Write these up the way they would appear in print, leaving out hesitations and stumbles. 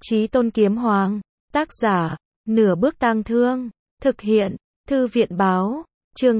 Chí Tôn Kiếm Hoàng, tác giả, Nửa Bước Tang Thương, thực hiện, Thư viện báo, chương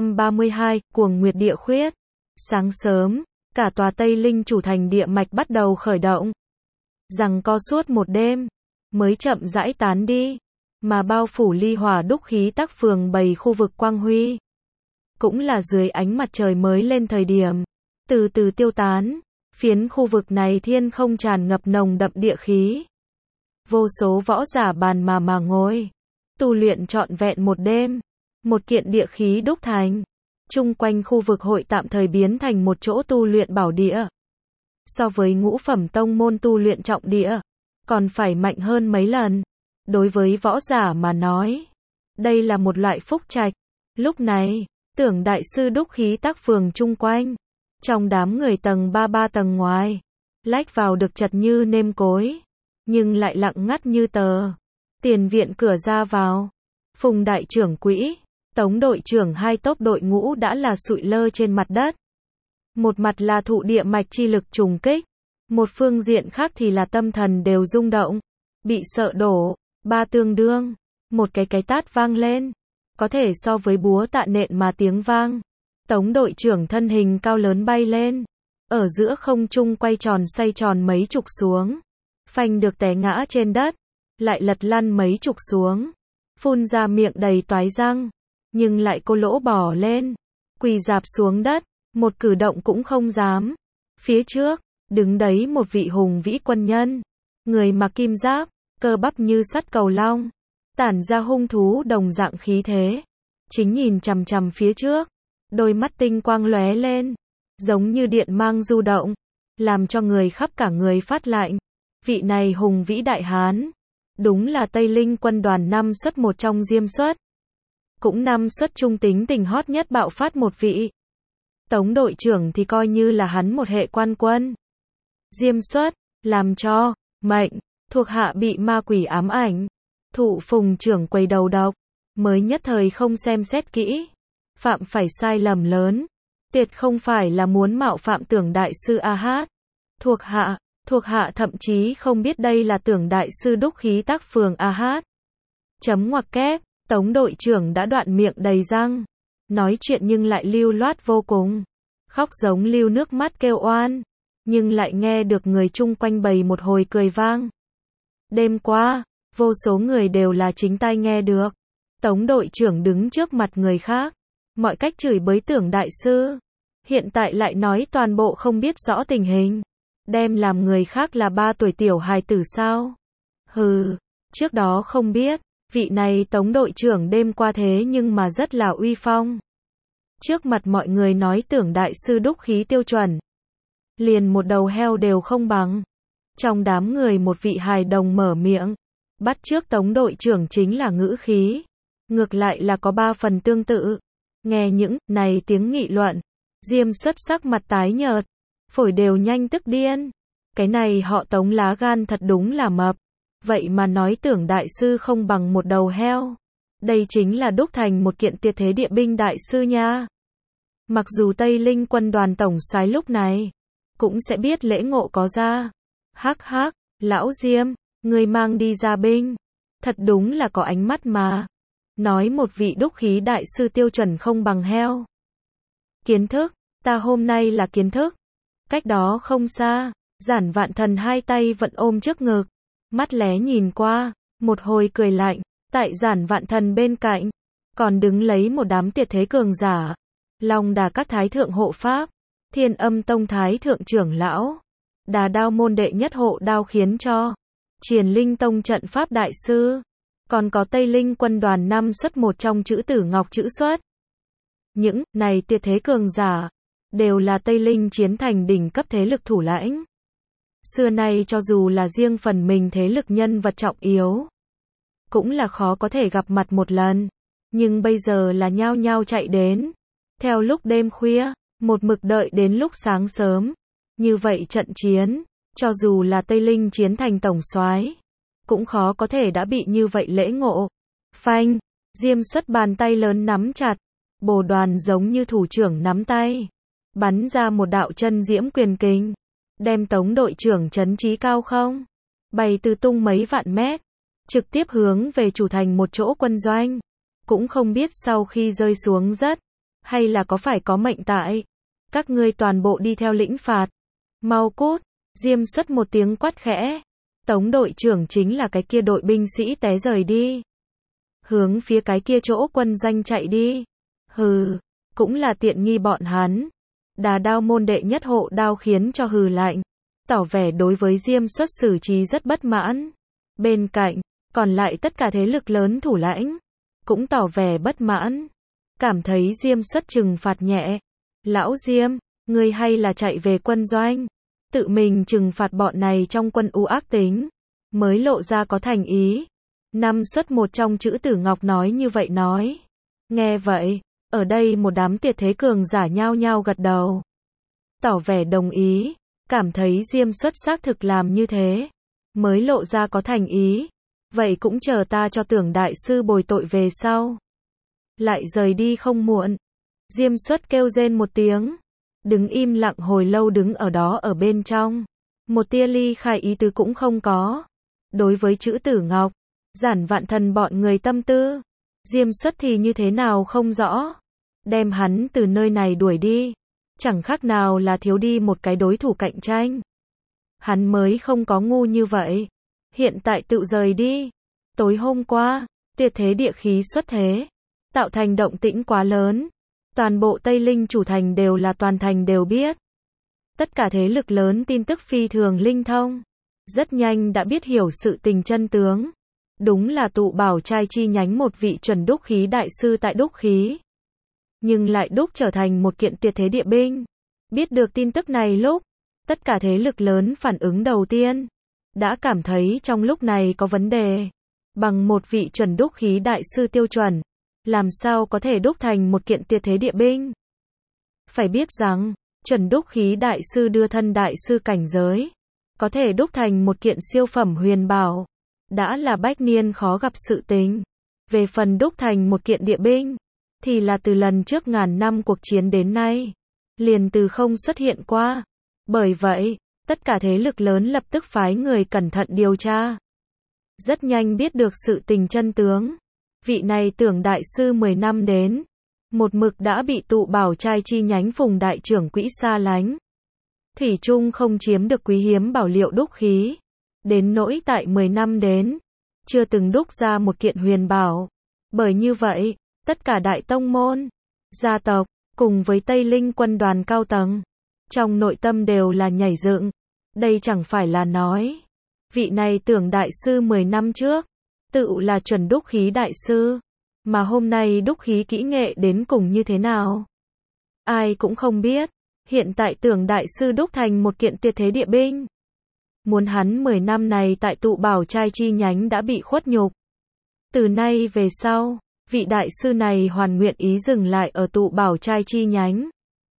232, Cuồng Nguyệt Địa Khuyết. Sáng sớm, cả tòa Tây Linh chủ thành địa mạch bắt đầu khởi động. Giằng co suốt một đêm, mới chậm rãi tán đi, mà bao phủ ly hỏa đúc khí tác phường bầy khu vực quang huy. Cũng là dưới ánh mặt trời mới lên thời điểm, từ từ tiêu tán, phiến khu vực này thiên không tràn ngập nồng đậm địa khí. Vô số võ giả bàn mà ngồi, tu luyện trọn vẹn một đêm, một kiện địa khí đúc thành. Chung quanh khu vực hội tạm thời biến thành một chỗ tu luyện bảo địa. So với ngũ phẩm tông môn tu luyện trọng địa, còn phải mạnh hơn mấy lần. Đối với võ giả mà nói, đây là một loại phúc trạch. Lúc này, Tưởng đại sư đúc khí tác phường chung quanh, trong đám người tầng 3 tầng ngoài, lách vào được chật như nêm cối, nhưng lại lặng ngắt như tờ. Tiền viện cửa ra vào, Phùng đại trưởng quỹ, Tống đội trưởng hai tốp đội ngũ đã là sụi lơ trên mặt đất. Một mặt là thụ địa mạch chi lực trùng kích, một phương diện khác thì là tâm thần đều rung động, bị sợ đổ. Ba tương đương, một cái tát vang lên, có thể so với búa tạ nện mà tiếng vang. Tống đội trưởng thân hình cao lớn bay lên, ở giữa không trung quay tròn xoay tròn mấy chục xuống, phanh được té ngã trên đất, lại lật lăn mấy chục xuống, phun ra miệng đầy toái răng, nhưng lại cô lỗ bỏ lên, quỳ rạp xuống đất, một cử động cũng không dám. Phía trước, đứng đấy một vị hùng vĩ quân nhân, người mặc kim giáp, cơ bắp như sắt cầu long, tản ra hung thú đồng dạng khí thế, chính nhìn chằm chằm phía trước, đôi mắt tinh quang lóe lên, giống như điện mang du động, làm cho người khắp cả người phát lạnh. Vị này hùng vĩ đại hán, đúng là Tây Linh quân đoàn 5 xuất một trong Diêm xuất, cũng 5 xuất trung tính tình hot nhất bạo phát một vị. Tống đội trưởng thì coi như là hắn một hệ quan quân. Diêm xuất, làm cho mệnh thuộc hạ bị ma quỷ ám ảnh, thụ Phùng trưởng quầy đầu độc, mới nhất thời không xem xét kỹ, phạm phải sai lầm lớn, tuyệt không phải là muốn mạo phạm Tưởng đại sư hát. Thuộc hạ thậm chí không biết đây là Tưởng đại sư đúc khí tác phường hát. Chấm ngoặc kép, Tống đội trưởng đã đoạn miệng đầy răng, nói chuyện nhưng lại lưu loát vô cùng, khóc giống lưu nước mắt kêu oan, nhưng lại nghe được người chung quanh bầy một hồi cười vang. Đêm qua, vô số người đều là chính tai nghe được. Tống đội trưởng đứng trước mặt người khác, mọi cách chửi bới Tưởng đại sư. Hiện tại lại nói toàn bộ không biết rõ tình hình, đem làm người khác là 3 tuổi tiểu hài tử sao? Hừ, trước đó không biết, vị này Tống đội trưởng đêm qua thế nhưng mà rất là uy phong. Trước mặt mọi người nói Tưởng đại sư đúc khí tiêu chuẩn, liền một đầu heo đều không bằng. Trong đám người một vị hài đồng mở miệng, bắt chước Tống đội trưởng chính là ngữ khí, ngược lại là có 3 phần tương tự. Nghe những này tiếng nghị luận, Diêm xuất sắc mặt tái nhợt, phổi đều nhanh tức điên. Cái này họ Tống lá gan thật đúng là mập, vậy mà nói Tưởng đại sư không bằng một đầu heo. Đây chính là đúc thành một kiện tuyệt thế địa binh đại sư nha. Mặc dù Tây Linh quân đoàn tổng soái lúc này cũng sẽ biết lễ ngộ có ra. Hắc hắc, lão Diêm, người mang đi ra binh, thật đúng là có ánh mắt mà. Nói một vị đúc khí đại sư tiêu chuẩn không bằng heo. Kiến thức, ta hôm nay là kiến thức. Cách đó không xa, Giản Vạn Thần hai tay vẫn ôm trước ngực, mắt lé nhìn qua, một hồi cười lạnh. Tại Giản Vạn Thần bên cạnh, còn đứng lấy một đám tuyệt thế cường giả. Long Đà các thái thượng hộ pháp, Thiên Âm tông thái thượng trưởng lão, Đà Đao môn đệ nhất hộ đao khiến cho, Triển Linh tông trận pháp đại sư, còn có Tây Linh quân đoàn 5 xuất một trong Chữ Tử Ngọc Chữ xuất. Những này tuyệt thế cường giả đều là Tây Linh chiến thành đỉnh cấp thế lực thủ lãnh. Xưa nay cho dù là riêng phần mình thế lực nhân vật trọng yếu, cũng là khó có thể gặp mặt một lần, nhưng bây giờ là nhao nhao chạy đến, theo lúc đêm khuya, một mực đợi đến lúc sáng sớm. Như vậy trận chiến, cho dù là Tây Linh chiến thành tổng soái, cũng khó có thể đã bị như vậy lễ ngộ. Phanh, Diêm xuất bàn tay lớn nắm chặt, bồ đoàn giống như thủ trưởng nắm tay, bắn ra một đạo chân diễm quyền kình, đem Tống đội trưởng chấn trí cao không. bay tứ tung mấy vạn mét, trực tiếp hướng về chủ thành một chỗ quân doanh. Cũng không biết sau khi rơi xuống rất, hay là có phải có mệnh tại. Các ngươi toàn bộ đi theo lĩnh phạt. Mau cút, Diêm Xuất một tiếng quát khẽ. Tống đội trưởng chính là cái kia đội binh sĩ té rời đi. Hướng phía cái kia chỗ quân doanh chạy đi. Hừ, cũng là tiện nghi bọn hắn. Đà Đao môn đệ nhất hộ đao khiến cho hừ lạnh, tỏ vẻ đối với Diêm Xuất xử trí rất bất mãn. Bên cạnh, còn lại tất cả thế lực lớn thủ lãnh, cũng tỏ vẻ bất mãn. Cảm thấy Diêm Xuất trừng phạt nhẹ. Lão Diêm, ngươi hay là chạy về quân doanh. Tự mình trừng phạt bọn này trong quân u ác tính. Mới lộ ra có thành ý. Năm xuất một trong chữ Tử Ngọc nói như vậy nói. Nghe vậy, ở đây một đám tiệt thế cường giả nhao nhao gật đầu. Tỏ vẻ đồng ý. Cảm thấy Diêm Xuất xác thực làm như thế. Mới lộ ra có thành ý. Vậy cũng chờ ta cho Tưởng đại sư bồi tội về sau. Lại rời đi không muộn. Diêm Xuất kêu rên một tiếng. Đứng im lặng hồi lâu đứng ở đó ở bên trong. Một tia ly khai ý tứ cũng không có. Đối với chữ Tử Ngọc, Giản Vạn Thần bọn người tâm tư. Diêm Xuất thì như thế nào không rõ. Đem hắn từ nơi này đuổi đi. Chẳng khác nào là thiếu đi một cái đối thủ cạnh tranh. Hắn mới không có ngu như vậy. Hiện tại tự rời đi. Tối hôm qua, tuyệt thế địa khí xuất thế. Tạo thành động tĩnh quá lớn. Toàn bộ Tây Linh chủ thành đều là toàn thành đều biết. Tất cả thế lực lớn tin tức phi thường linh thông. Rất nhanh đã biết hiểu sự tình chân tướng. Đúng là tụ bảo trai chi nhánh một vị chuẩn đúc khí đại sư tại đúc khí. Nhưng lại đúc trở thành một kiện tuyệt thế địa binh. Biết được tin tức này lúc, tất cả thế lực lớn phản ứng đầu tiên. Đã cảm thấy trong lúc này có vấn đề. Bằng một vị chuẩn đúc khí đại sư tiêu chuẩn. Làm sao có thể đúc thành một kiện tuyệt thế địa binh? Phải biết rằng, chuẩn đúc khí đại sư đưa thân đại sư cảnh giới. Có thể đúc thành một kiện siêu phẩm huyền bảo. Đã là bách niên khó gặp sự tình. Về phần đúc thành một kiện địa binh, thì là từ lần trước ngàn năm cuộc chiến đến nay. Liền từ không xuất hiện qua. Bởi vậy, tất cả thế lực lớn lập tức phái người cẩn thận điều tra. Rất nhanh biết được sự tình chân tướng. Vị này Tưởng đại sư 10 năm đến. Một mực đã bị tụ bảo trai chi nhánh Phùng đại trưởng quỹ xa lánh. Thủy chung không chiếm được quý hiếm bảo liệu đúc khí. Đến nỗi tại 10 năm đến. Chưa từng đúc ra một kiện huyền bảo. Bởi như vậy, tất cả đại tông môn, gia tộc, cùng với Tây Linh quân đoàn cao tầng. Trong nội tâm đều là nhảy dựng. Đây chẳng phải là nói. Vị này Tưởng đại sư 10 năm trước. Tự là chuẩn đúc khí đại sư. Mà hôm nay đúc khí kỹ nghệ đến cùng như thế nào? Ai cũng không biết. Hiện tại Tưởng đại sư đúc thành một kiện tuyệt thế địa binh. Muốn hắn 10 năm này tại tụ bảo trai chi nhánh đã bị khuất nhục. Từ nay về sau, vị đại sư này hoàn nguyện ý dừng lại ở tụ bảo trai chi nhánh.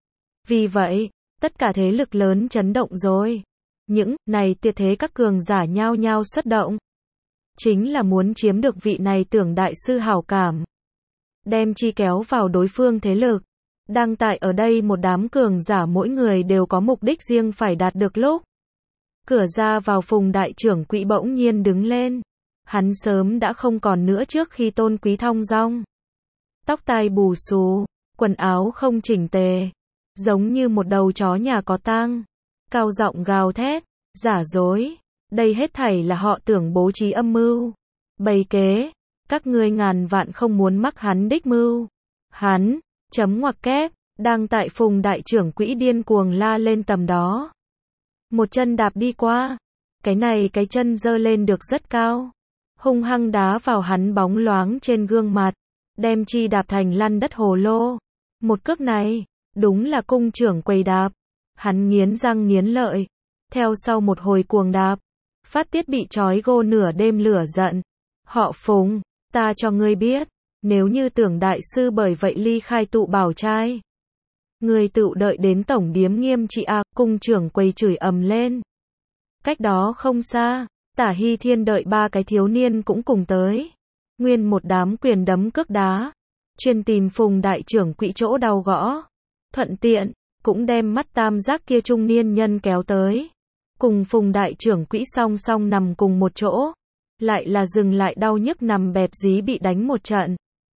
Vì vậy, tất cả thế lực lớn chấn động rồi. Những này tuyệt thế các cường giả nhao nhao xuất động. Chính là muốn chiếm được vị này Tưởng đại sư hảo cảm. Đem chi kéo vào đối phương thế lực. Đang tại ở đây một đám cường giả mỗi người đều có mục đích riêng phải đạt được lúc. Cửa ra vào Phùng đại trưởng quỹ bỗng nhiên đứng lên. Hắn sớm đã không còn nữa trước khi tôn quý thong dong. Tóc tai bù xù, quần áo không chỉnh tề. Giống như một đầu chó nhà có tang. Cao giọng gào thét, giả dối. Đây hết thảy là họ Tưởng bố trí âm mưu. Bày kế, các ngươi ngàn vạn không muốn mắc hắn đích mưu. Hắn, chấm ngoặc kép, đang tại Phùng đại trưởng quỹ điên cuồng la lên tầm đó. Một chân đạp đi qua. Cái này cái chân giơ lên được rất cao. Hung hăng đá vào hắn bóng loáng trên gương mặt. Đem chi đạp thành lăn đất hồ lô. Một cước này, đúng là cung trưởng quầy đạp. Hắn nghiến răng nghiến lợi. Theo sau một hồi cuồng đạp. Phát tiết bị trói gô nửa đêm lửa giận. Họ Phùng, ta cho ngươi biết. Nếu như Tưởng đại sư bởi vậy ly khai tụ bảo trai. Ngươi tự đợi đến tổng điếm nghiêm trị a. Cung trưởng quầy chửi ầm lên. Cách đó không xa. Tả Hy Thiên đợi ba cái thiếu niên cũng cùng tới. Nguyên một đám quyền đấm cước đá. Chuyên tìm Phùng đại trưởng quỹ chỗ đau gõ. Thuận tiện, cũng đem mắt tam giác kia trung niên nhân kéo tới. cùng Phùng đại trưởng quỹ song song nằm cùng một chỗ, lại là dừng lại đau nhức nằm bẹp dí bị đánh một trận.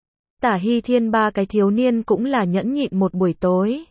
Tả Hy Thiên ba cái thiếu niên cũng là nhẫn nhịn một buổi tối.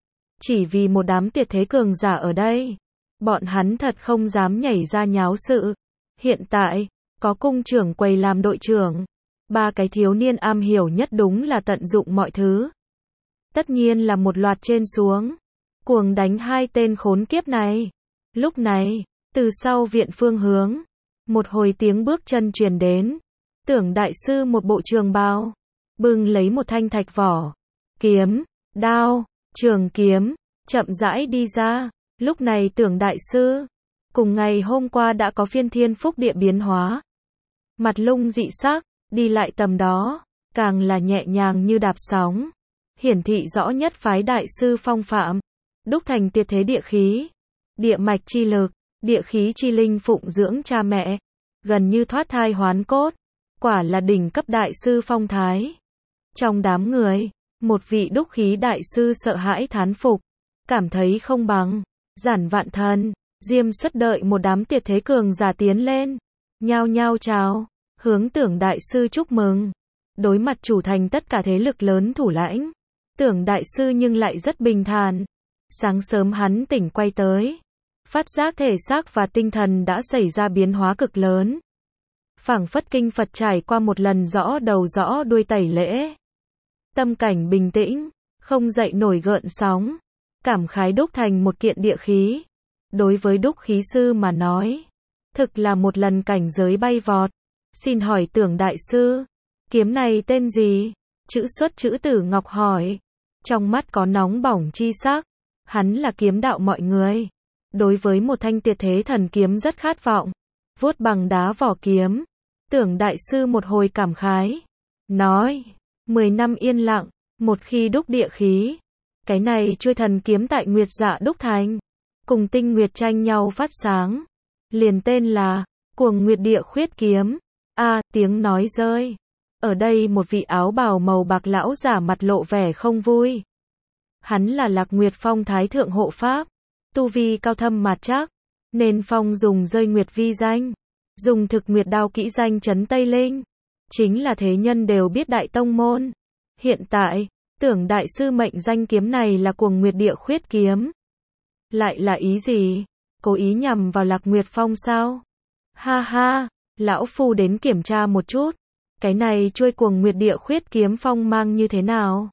Chỉ vì một đám tuyệt thế cường giả ở đây, bọn hắn thật không dám nhảy ra nháo sự. Hiện tại, có cung trưởng quầy làm đội trưởng, ba cái thiếu niên am hiểu nhất đúng là tận dụng mọi thứ. Tất nhiên là một loạt trên xuống, cuồng đánh hai tên khốn kiếp này. Lúc này, từ sau viện phương hướng, một hồi tiếng bước chân truyền đến. Tưởng đại sư một bộ trường bào, bưng lấy một thanh thạch vỏ, kiếm, đao, trường kiếm, chậm rãi đi ra. Lúc này Tưởng đại sư, cùng ngày hôm qua đã có phiên thiên phúc địa biến hóa. Mặt lung dị sắc, đi lại tầm đó, càng là nhẹ nhàng như đạp sóng. Hiển thị rõ nhất phái đại sư phong phạm, đúc thành tuyệt thế địa khí, địa mạch chi lực, địa khí chi linh phụng dưỡng cha mẹ, gần như thoát thai hoán cốt, quả là đỉnh cấp đại sư phong thái. Trong đám người, một vị đúc khí đại sư sợ hãi thán phục, cảm thấy không bằng, Giản Vạn Thần, Diêm Xuất đợi một đám tuyệt thế cường giả tiến lên, nhao nhao chào, hướng Tưởng đại sư chúc mừng. Đối mặt chủ thành tất cả thế lực lớn thủ lãnh, Tưởng đại sư nhưng lại rất bình thản. Sáng sớm hắn tỉnh quay tới, phát giác thể xác và tinh thần đã xảy ra biến hóa cực lớn. Phảng phất kinh Phật trải qua một lần rõ đầu rõ đuôi tẩy lễ. Tâm cảnh bình tĩnh, không dậy nổi gợn sóng, cảm khái đúc thành một kiện địa khí. Đối với đúc khí sư mà nói, thực là một lần cảnh giới bay vọt. Xin hỏi Tưởng đại sư, kiếm này tên gì? Chữ Xuất chữ Tử Ngọc hỏi. Trong mắt có nóng bỏng chi sắc. Hắn là kiếm đạo mọi người. Đối với một thanh tuyệt thế thần kiếm rất khát vọng. Vuốt bằng đá vỏ kiếm. Tưởng đại sư một hồi cảm khái. Nói, 10 năm yên lặng, một khi đúc địa khí. Cái này chuôi thần kiếm tại Nguyệt Dạ đúc thành. Cùng tinh nguyệt tranh nhau phát sáng. Liền tên là, Cuồng Nguyệt Địa Khuyết Kiếm. Tiếng nói rơi. Ở đây một vị áo bào màu bạc lão giả mặt lộ vẻ không vui. Hắn là Lạc Nguyệt Phong Thái Thượng Hộ Pháp. Tu vi cao thâm mạt chắc. Nên Phong dùng rơi nguyệt vi danh. Dùng thực nguyệt đao kỹ danh trấn Tây Linh. Chính là thế nhân đều biết đại tông môn. Hiện tại, Tưởng đại sư mệnh danh kiếm này là Cuồng Nguyệt Địa Khuyết Kiếm. Lại là ý gì? Cố ý nhằm vào Lạc Nguyệt Phong sao? Ha ha, lão phu đến kiểm tra một chút. Cái này chuôi Cuồng Nguyệt Địa Khuyết Kiếm phong mang như thế nào?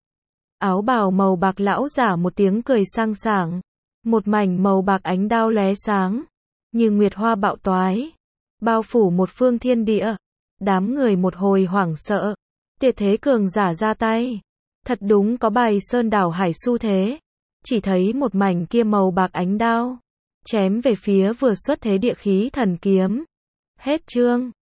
Áo bào màu bạc lão giả một tiếng cười sang sảng. Một mảnh màu bạc ánh đao lóe sáng, như nguyệt hoa bạo toái, bao phủ một phương thiên địa. Đám người một hồi hoảng sợ. Tuyệt thế cường giả ra tay. Thật đúng có bài sơn đảo hải xu thế. Chỉ thấy một mảnh kia màu bạc ánh đao chém về phía vừa xuất thế địa khí thần kiếm. Hết chương.